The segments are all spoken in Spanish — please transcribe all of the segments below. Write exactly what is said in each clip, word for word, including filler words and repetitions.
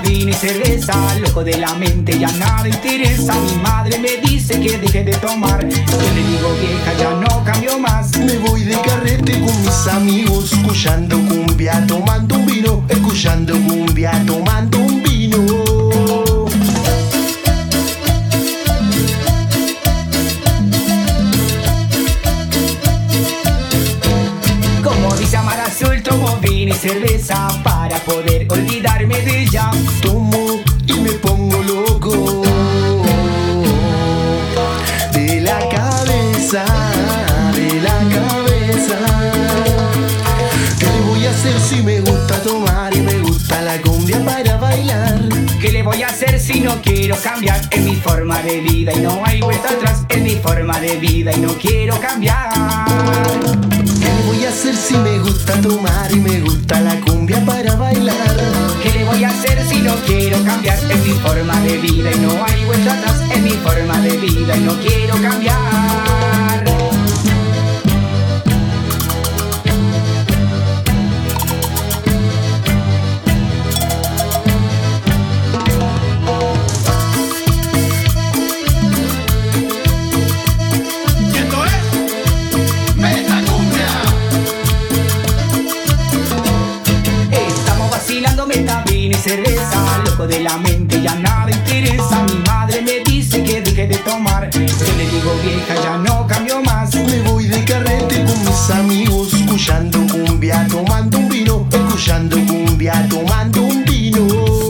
vino y cerveza, loco de la mente, ya nada interesa. Mi madre me dice que deje de tomar, yo le digo vieja, ya no cambio más. Me voy de carrete con mis amigos, escuchando cumbia, tomando un vino, escuchando cumbia, tomando un vino. Como dice Amar Azul, tomo vino y cerveza para poder olvidarme de ella. Tomo y me pongo loco de la cabeza, de la cabeza. ¿Qué le voy a hacer si me gusta tomar y me gusta la cumbia para bailar? ¿Qué le voy a hacer si no quiero cambiar? Es mi forma de vida y no hay vuelta atrás. Es mi forma de vida y no quiero cambiar. ¿Qué le voy a hacer si me gusta tomar y me gusta la cumbia para bailar? ¿Qué le voy a hacer si no quiero cambiar? Es mi forma de vida y no hay vuelta atrás. Es mi forma de vida y no quiero cambiar. Meta, vino y cerveza, loco de la mente, ya nada interesa. Mi madre me dice que deje de tomar, yo le digo vieja, ya no cambio más. Me voy de carrete con mis amigos, escuchando cumbia, tomando un vino, escuchando cumbia, tomando un vino.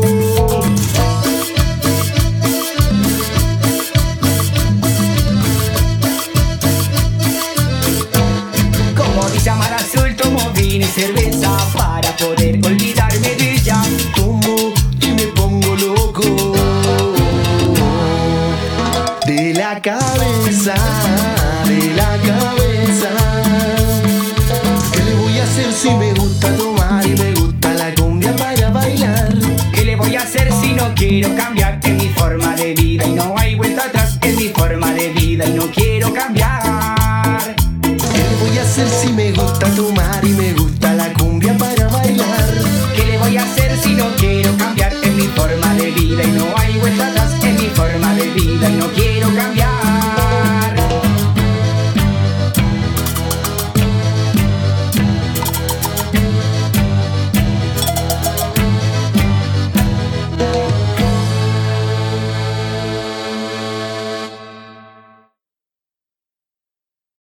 Como dice Amar Azul, tomo vino y cerveza para poder olvidarme de ella. Tomo y me pongo loco de la cabeza, de la cabeza. ¿Qué le voy a hacer si me gusta tomar y me gusta la cumbia para bailar? ¿Qué le voy a hacer si no quiero cambiar?